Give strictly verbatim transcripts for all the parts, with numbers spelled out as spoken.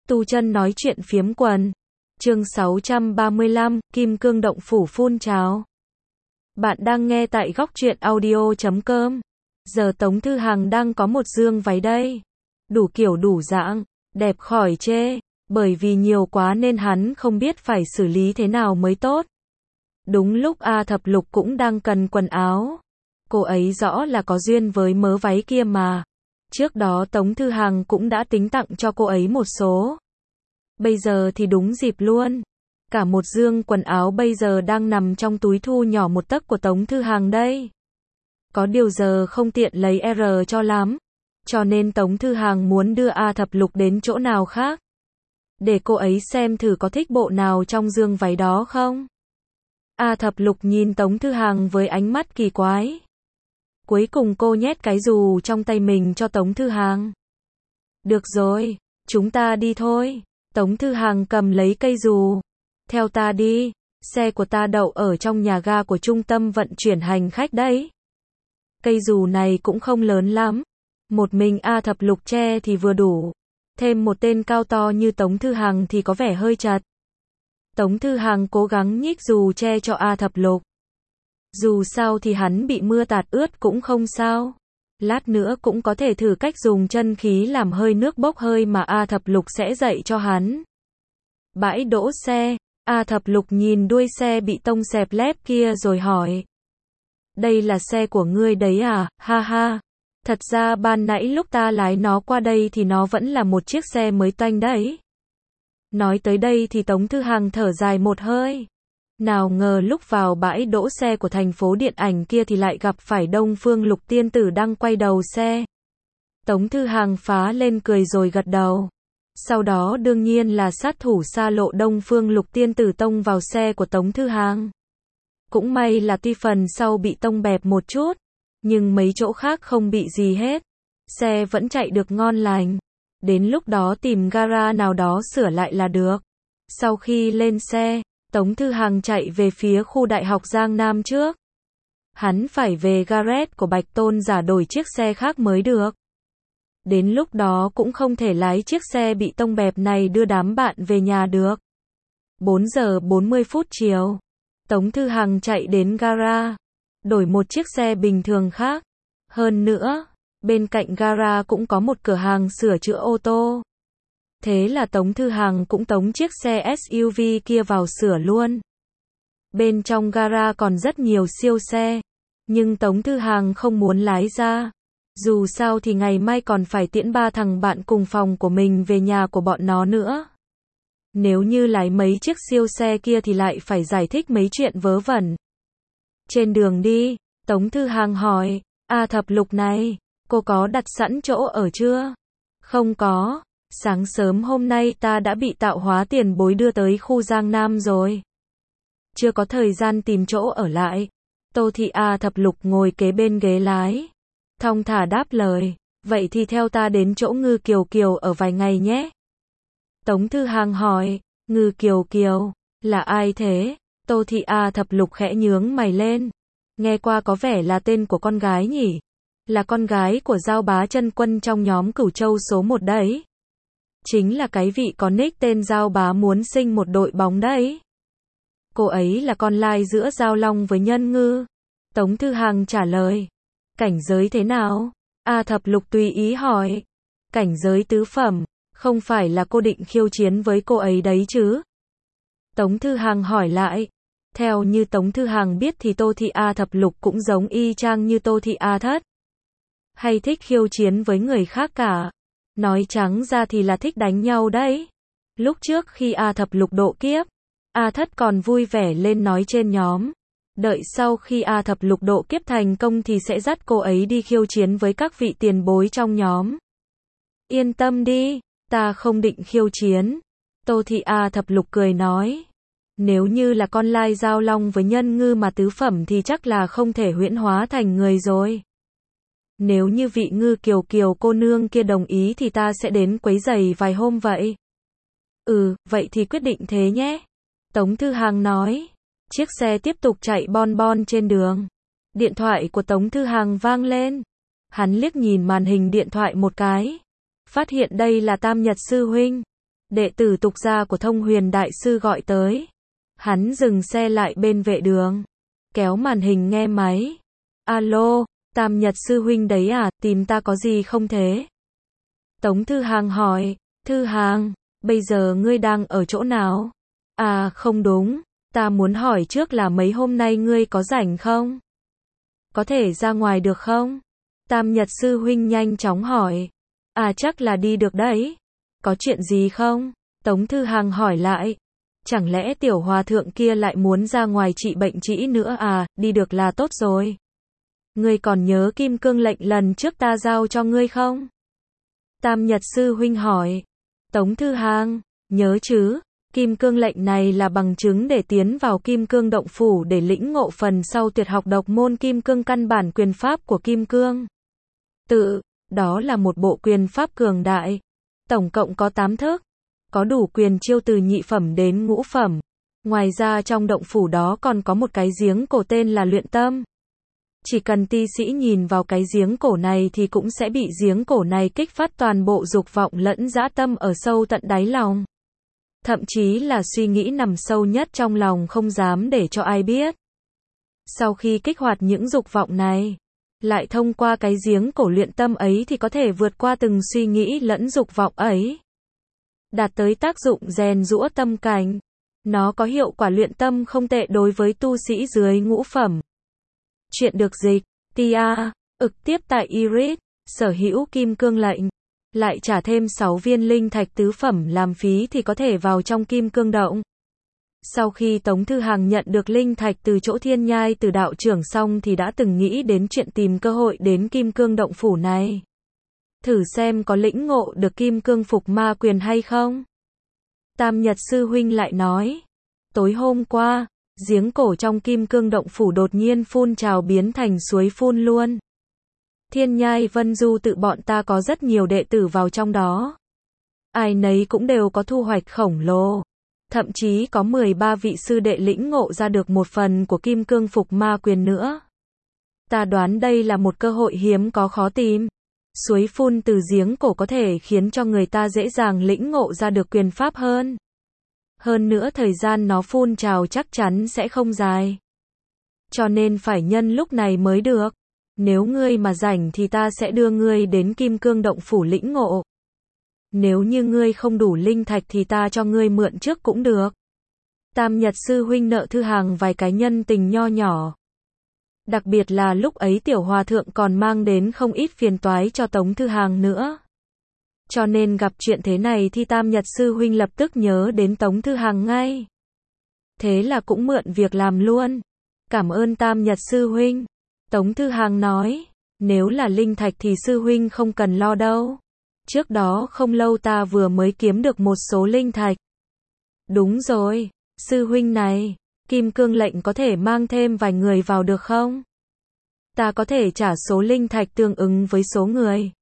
Tu chân nói chuyện phiếm quần. Chương sáu trăm ba mươi lăm, Kim Cương Động Phủ phun trào. Bạn đang nghe tại góc truyện audio chấm com. Giờ Tống Thư Hằng đang có một dương váy đây. Đủ kiểu đủ dạng, đẹp khỏi chê. Bởi vì nhiều quá nên hắn không biết phải xử lý thế nào mới tốt. Đúng lúc A Thập Lục cũng đang cần quần áo. Cô ấy rõ là có duyên với mớ váy kia mà. Trước đó Tống Thư Hằng cũng đã tính tặng cho cô ấy một số. Bây giờ thì đúng dịp luôn. Cả một dương quần áo bây giờ đang nằm trong túi thu nhỏ một tấc của Tống Thư Hằng đây. Có điều giờ không tiện lấy R cho lắm. Cho nên Tống Thư Hằng muốn đưa A Thập Lục đến chỗ nào khác. Để cô ấy xem thử có thích bộ nào trong dương váy đó không. A Thập Lục nhìn Tống Thư Hằng với ánh mắt kỳ quái. Cuối cùng cô nhét cái dù trong tay mình cho Tống Thư Hằng. Được rồi, chúng ta đi thôi. Tống Thư Hằng cầm lấy cây dù. Theo ta đi, xe của ta đậu ở trong nhà ga của trung tâm vận chuyển hành khách đấy. Cây dù này cũng không lớn lắm. Một mình A Thập Lục che thì vừa đủ. Thêm một tên cao to như Tống Thư Hằng thì có vẻ hơi chật. Tống Thư Hằng cố gắng nhích dù che cho A Thập Lục. Dù sao thì hắn bị mưa tạt ướt cũng không sao. Lát nữa cũng có thể thử cách dùng chân khí làm hơi nước bốc hơi mà A Thập Lục sẽ dạy cho hắn. Bãi đỗ xe, A Thập Lục nhìn đuôi xe bị tông xẹp lép kia rồi hỏi. Đây là xe của ngươi đấy à, ha ha. Thật ra ban nãy lúc ta lái nó qua đây thì nó vẫn là một chiếc xe mới toanh đấy. Nói tới đây thì Tống Thư Hằng thở dài một hơi. Nào ngờ lúc vào bãi đỗ xe của thành phố điện ảnh kia thì lại gặp phải Đông Phương Lục tiên tử đang quay đầu xe. Tống Thư Hằng phá lên cười rồi gật đầu. Sau đó đương nhiên là sát thủ xa lộ Đông Phương Lục tiên tử tông vào xe của Tống Thư Hằng. Cũng may là tuy phần sau bị tông bẹp một chút, nhưng mấy chỗ khác không bị gì hết. Xe vẫn chạy được ngon lành. Đến lúc đó tìm gara nào đó sửa lại là được. Sau khi lên xe, Tống Thư Hằng chạy về phía khu đại học Giang Nam trước. Hắn phải về garage của Bạch Tôn giả đổi chiếc xe khác mới được. Đến lúc đó cũng không thể lái chiếc xe bị tông bẹp này đưa đám bạn về nhà được. bốn giờ bốn mươi phút chiều, Tống Thư Hằng chạy đến gara, đổi một chiếc xe bình thường khác. Hơn nữa, bên cạnh gara cũng có một cửa hàng sửa chữa ô tô. Thế là Tống Thư Hằng cũng tống chiếc xe ét u vê kia vào sửa luôn. Bên trong gara còn rất nhiều siêu xe, nhưng Tống Thư Hằng không muốn lái ra. Dù sao thì ngày mai còn phải tiễn ba thằng bạn cùng phòng của mình về nhà của bọn nó nữa. Nếu như lái mấy chiếc siêu xe kia thì lại phải giải thích mấy chuyện vớ vẩn. Trên đường đi, Tống Thư Hằng hỏi, A Thập Lục này, cô có đặt sẵn chỗ ở chưa? Không có. Sáng sớm hôm nay ta đã bị tạo hóa tiền bối đưa tới khu Giang Nam rồi. Chưa có thời gian tìm chỗ ở lại. Tô Thị A Thập Lục ngồi kế bên ghế lái. Thong thả đáp lời. Vậy thì theo ta đến chỗ Ngư Kiều Kiều ở vài ngày nhé. Tống Thư Hằng hỏi. Ngư Kiều Kiều? Là ai thế? Tô Thị A Thập Lục khẽ nhướng mày lên. Nghe qua có vẻ là tên của con gái nhỉ? Là con gái của Giao Bá Chân Quân trong nhóm Cửu Châu số một đấy. Chính là cái vị có nick tên Giao Bá muốn sinh một đội bóng đấy. Cô ấy là con lai giữa Giao Long với Nhân Ngư. Tống Thư Hằng trả lời. Cảnh giới thế nào? A Thập Lục tùy ý hỏi. Cảnh giới tứ phẩm, không phải là cô định khiêu chiến với cô ấy đấy chứ? Tống Thư Hằng hỏi lại. Theo như Tống Thư Hằng biết thì Tô Thị A Thập Lục cũng giống y chang như Tô Thị A Thất. Hay thích khiêu chiến với người khác cả. Nói trắng ra thì là thích đánh nhau đấy. Lúc trước khi A Thập Lục độ kiếp, A Thất còn vui vẻ lên nói trên nhóm. Đợi sau khi A Thập Lục độ kiếp thành công thì sẽ dắt cô ấy đi khiêu chiến với các vị tiền bối trong nhóm. Yên tâm đi, ta không định khiêu chiến. Tô Thị A Thập Lục cười nói. Nếu như là con lai Giao Long với Nhân Ngư mà tứ phẩm thì chắc là không thể huyễn hóa thành người rồi. Nếu như vị Ngư Kiều Kiều cô nương kia đồng ý thì ta sẽ đến quấy rầy vài hôm vậy. Ừ, vậy thì quyết định thế nhé. Tống Thư Hằng nói. Chiếc xe tiếp tục chạy bon bon trên đường. Điện thoại của Tống Thư Hằng vang lên. Hắn liếc nhìn màn hình điện thoại một cái. Phát hiện đây là Tam Nhật Sư Huynh. đệ tử tục gia của Thông Huyền Đại Sư gọi tới. Hắn dừng xe lại bên vệ đường, kéo màn hình nghe máy. Alo, Tam Nhật sư huynh đấy à, tìm ta có gì không thế? Tống Thư Hàng hỏi, Thư Hàng, bây giờ ngươi đang ở chỗ nào? À không đúng, ta muốn hỏi trước là mấy hôm nay ngươi có rảnh không? Có thể ra ngoài được không? Tam Nhật sư huynh nhanh chóng hỏi. À chắc là đi được đấy. Có chuyện gì không? Tống Thư Hàng hỏi lại. Chẳng lẽ tiểu hòa thượng kia lại muốn ra ngoài trị bệnh trĩ nữa à, đi được là tốt rồi. Ngươi còn nhớ kim cương lệnh lần trước ta giao cho ngươi không? Tam Nhật sư huynh hỏi. Tống Thư Hàng, nhớ chứ, kim cương lệnh này là bằng chứng để tiến vào kim cương động phủ để lĩnh ngộ phần sau tuyệt học độc môn kim cương căn bản quyền pháp của kim cương tự, đó là một bộ quyền pháp cường đại. Tổng cộng có tám thức, có đủ quyền chiêu từ nhị phẩm đến ngũ phẩm. Ngoài ra trong động phủ đó còn có một cái giếng cổ tên là luyện tâm. Chỉ cần ti sĩ nhìn vào cái giếng cổ này thì cũng sẽ bị giếng cổ này kích phát toàn bộ dục vọng lẫn dã tâm ở sâu tận đáy lòng. Thậm chí là suy nghĩ nằm sâu nhất trong lòng không dám để cho ai biết. Sau khi kích hoạt những dục vọng này, lại thông qua cái giếng cổ luyện tâm ấy thì có thể vượt qua từng suy nghĩ lẫn dục vọng ấy, đạt tới tác dụng rèn giũa tâm cảnh. Nó có hiệu quả luyện tâm không tệ đối với tu sĩ dưới ngũ phẩm. Chuyện được dịch, Tia, ực tiếp tại Iris, sở hữu kim cương lệnh. Lại trả thêm sáu viên linh thạch tứ phẩm làm phí thì có thể vào trong kim cương động. Sau khi Tống Thư Hàng nhận được linh thạch từ chỗ Thiên Nhai từ đạo trưởng xong thì đã từng nghĩ đến chuyện tìm cơ hội đến kim cương động phủ này. Thử xem có lĩnh ngộ được kim cương phục ma quyền hay không. Tam Nhật sư huynh lại nói. Tối hôm qua, giếng cổ trong kim cương động phủ đột nhiên phun trào biến thành suối phun luôn. Thiên Nhai Vân Du tự bọn ta có rất nhiều đệ tử vào trong đó. Ai nấy cũng đều có thu hoạch khổng lồ. Thậm chí có mười ba vị sư đệ lĩnh ngộ ra được một phần của kim cương phục ma quyền nữa. Ta đoán đây là một cơ hội hiếm có khó tìm. Suối phun từ giếng cổ có thể khiến cho người ta dễ dàng lĩnh ngộ ra được quyền pháp hơn. Hơn nữa thời gian nó phun trào chắc chắn sẽ không dài. Cho nên phải nhân lúc này mới được. Nếu ngươi mà rảnh thì ta sẽ đưa ngươi đến kim cương động phủ lĩnh ngộ. Nếu như ngươi không đủ linh thạch thì ta cho ngươi mượn trước cũng được. Tam Nhật sư huynh nợ Thư Hàng vài cái nhân tình nho nhỏ. Đặc biệt là lúc ấy tiểu hòa thượng còn mang đến không ít phiền toái cho Tống Thư Hàng nữa. Cho nên gặp chuyện thế này thì Tam Nhật sư huynh lập tức nhớ đến Tống Thư Hàng ngay. Thế là cũng mượn việc làm luôn. Cảm ơn Tam Nhật sư huynh. Tống Thư Hàng nói, nếu là linh thạch thì sư huynh không cần lo đâu. Trước đó không lâu ta vừa mới kiếm được một số linh thạch. Đúng rồi, sư huynh này, kim cương lệnh có thể mang thêm vài người vào được không? Ta có thể trả số linh thạch tương ứng với số người.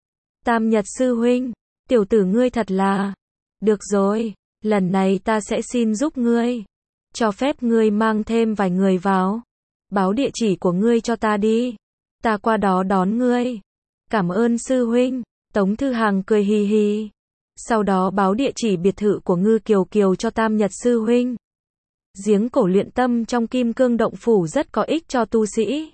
Tam Nhật sư huynh, tiểu tử ngươi thật là... Được rồi, lần này ta sẽ xin giúp ngươi. Cho phép ngươi mang thêm vài người vào. Báo địa chỉ của ngươi cho ta đi. Ta qua đó đón ngươi. Cảm ơn sư huynh. Tống Thư Hàng cười hì hì. Sau đó báo địa chỉ biệt thự của Ngư Kiều Kiều cho Tam Nhật sư huynh. Giếng cổ luyện tâm trong kim cương động phủ rất có ích cho tu sĩ.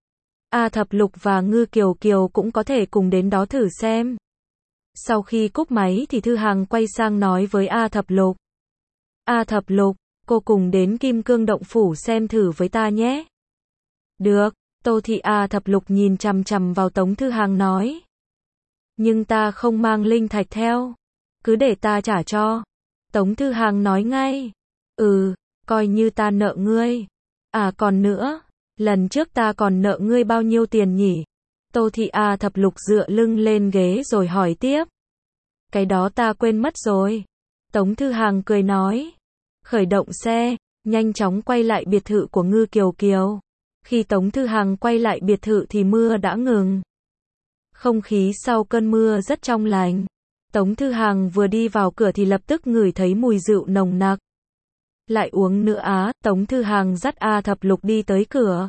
A Thập Lục và Ngư Kiều Kiều cũng có thể cùng đến đó thử xem. Sau khi cúp máy thì Thư Hàng quay sang nói với A Thập Lục. A Thập Lục, cô cùng đến kim cương động phủ xem thử với ta nhé. Được, Tô Thị. A Thập Lục nhìn chằm chằm vào Tống Thư Hàng nói. Nhưng ta không mang linh thạch theo. Cứ để ta trả cho. Tống Thư Hàng nói ngay. Ừ, coi như ta nợ ngươi. À còn nữa, lần trước ta còn nợ ngươi bao nhiêu tiền nhỉ? Tô Thị. A Thập Lục dựa lưng lên ghế rồi hỏi tiếp. Cái đó ta quên mất rồi. Tống Thư Hàng cười nói. Khởi động xe, nhanh chóng quay lại biệt thự của Ngư Kiều Kiều. Khi Tống Thư Hàng quay lại biệt thự thì mưa đã ngừng. Không khí sau cơn mưa rất trong lành. Tống Thư Hàng vừa đi vào cửa thì lập tức ngửi thấy mùi rượu nồng nặc. Lại uống nữa á, Tống Thư Hàng dắt A Thập Lục đi tới cửa.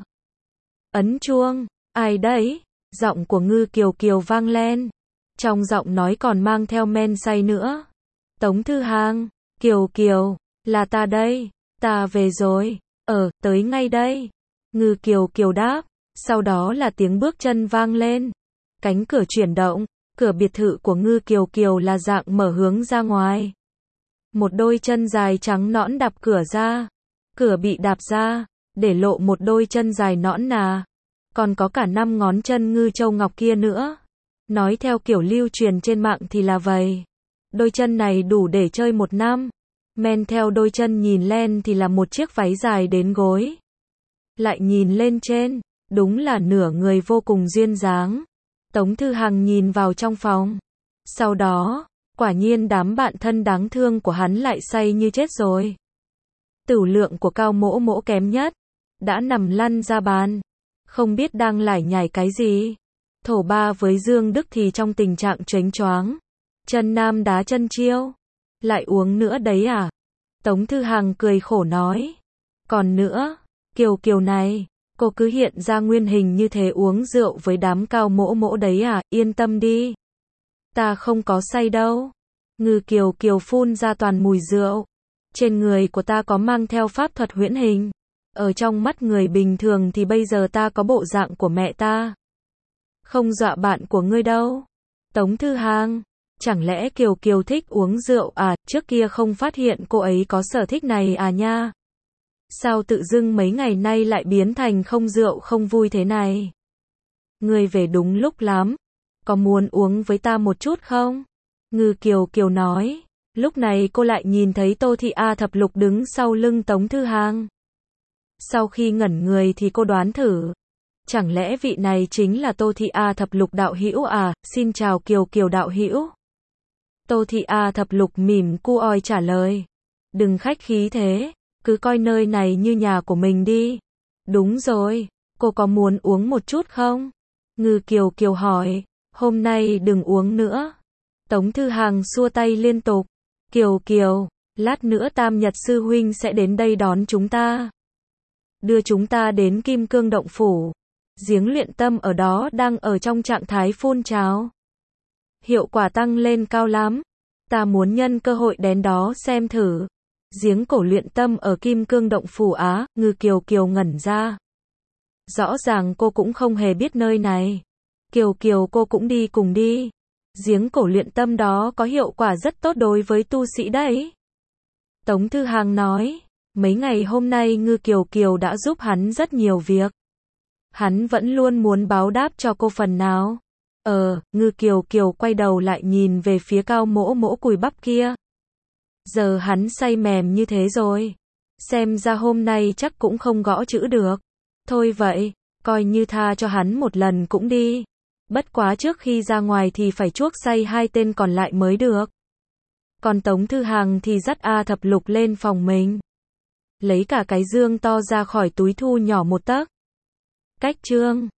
Ấn chuông, ai đấy? Giọng của Ngư Kiều Kiều vang lên. Trong giọng nói còn mang theo men say nữa. Tống Thư Hàng, Kiều Kiều, là ta đây, ta về rồi, ờ, tới ngay đây. Ngư Kiều Kiều đáp, sau đó là tiếng bước chân vang lên. Cánh cửa chuyển động, cửa biệt thự của Ngư Kiều Kiều là dạng mở hướng ra ngoài. Một đôi chân dài trắng nõn đạp cửa ra. Cửa bị đạp ra, để lộ một đôi chân dài nõn nà. Còn có cả năm ngón chân ngư châu ngọc kia nữa. Nói theo kiểu lưu truyền trên mạng thì là vậy. Đôi chân này đủ để chơi một năm. Men theo đôi chân nhìn lên thì là một chiếc váy dài đến gối. Lại nhìn lên trên, đúng là nửa người vô cùng duyên dáng. Tống Thư Hằng nhìn vào trong phòng. Sau đó, quả nhiên đám bạn thân đáng thương của hắn lại say như chết rồi. Tửu lượng của Cao Mỗ Mỗ kém nhất, đã nằm lăn ra bàn, không biết đang lải nhải cái gì. Thổ Ba với Dương Đức thì trong tình trạng choáng choáng, chân nam đá chân chiêu. Lại uống nữa đấy à? Tống Thư Hằng cười khổ nói. Còn nữa, Kiều Kiều này, cô cứ hiện ra nguyên hình như thế uống rượu với đám Cao Mỗ Mỗ đấy à? Yên tâm đi, ta không có say đâu. Ngư Kiều Kiều phun ra toàn mùi rượu. Trên người của ta có mang theo pháp thuật huyễn hình. Ở trong mắt người bình thường thì bây giờ ta có bộ dạng của mẹ ta. Không dọa bạn của ngươi đâu. Tống Thư Hàng, chẳng lẽ Kiều Kiều thích uống rượu à? Trước kia không phát hiện cô ấy có sở thích này à nha? Sao tự dưng mấy ngày nay lại biến thành không rượu không vui thế này? Ngươi về đúng lúc lắm. Có muốn uống với ta một chút không? Ngư Kiều Kiều nói. Lúc này cô lại nhìn thấy Tô Thị A Thập Lục đứng sau lưng Tống Thư Hàng. Sau khi ngẩn người thì cô đoán thử. Chẳng lẽ vị này chính là Tô Thị A Thập Lục đạo hữu à? Xin chào Kiều Kiều đạo hữu. Tô Thị A Thập Lục mỉm cu oi trả lời. Đừng khách khí thế, cứ coi nơi này như nhà của mình đi. Đúng rồi, cô có muốn uống một chút không? Ngư Kiều Kiều hỏi. Hôm nay đừng uống nữa. Tống Thư Hàng xua tay liên tục. Kiều Kiều, lát nữa Tam Nhật sư huynh sẽ đến đây đón chúng ta. Đưa chúng ta đến Kim Cương Động Phủ. Giếng luyện tâm ở đó đang ở trong trạng thái phun trào. Hiệu quả tăng lên cao lắm. Ta muốn nhân cơ hội đến đó xem thử. Giếng cổ luyện tâm ở Kim Cương Động Phủ á? Ngư Kiều Kiều ngẩn ra. Rõ ràng cô cũng không hề biết nơi này. Kiều Kiều cô cũng đi cùng đi. Giếng cổ luyện tâm đó có hiệu quả rất tốt đối với tu sĩ đấy. Tống Thư Hàng nói. Mấy ngày hôm nay Ngư Kiều Kiều đã giúp hắn rất nhiều việc. Hắn vẫn luôn muốn báo đáp cho cô phần nào. Ờ, Ngư Kiều Kiều quay đầu lại nhìn về phía Cao Mỗ Mỗ cùi bắp kia. Giờ hắn say mềm như thế rồi. Xem ra hôm nay chắc cũng không gõ chữ được. Thôi vậy, coi như tha cho hắn một lần cũng đi. Bất quá trước khi ra ngoài thì phải chuốc say hai tên còn lại mới được. Còn Tống Thư Hàng thì dắt A Thập Lục lên phòng mình. Lấy cả cái dương to ra khỏi túi thu nhỏ một tấc. Cách chương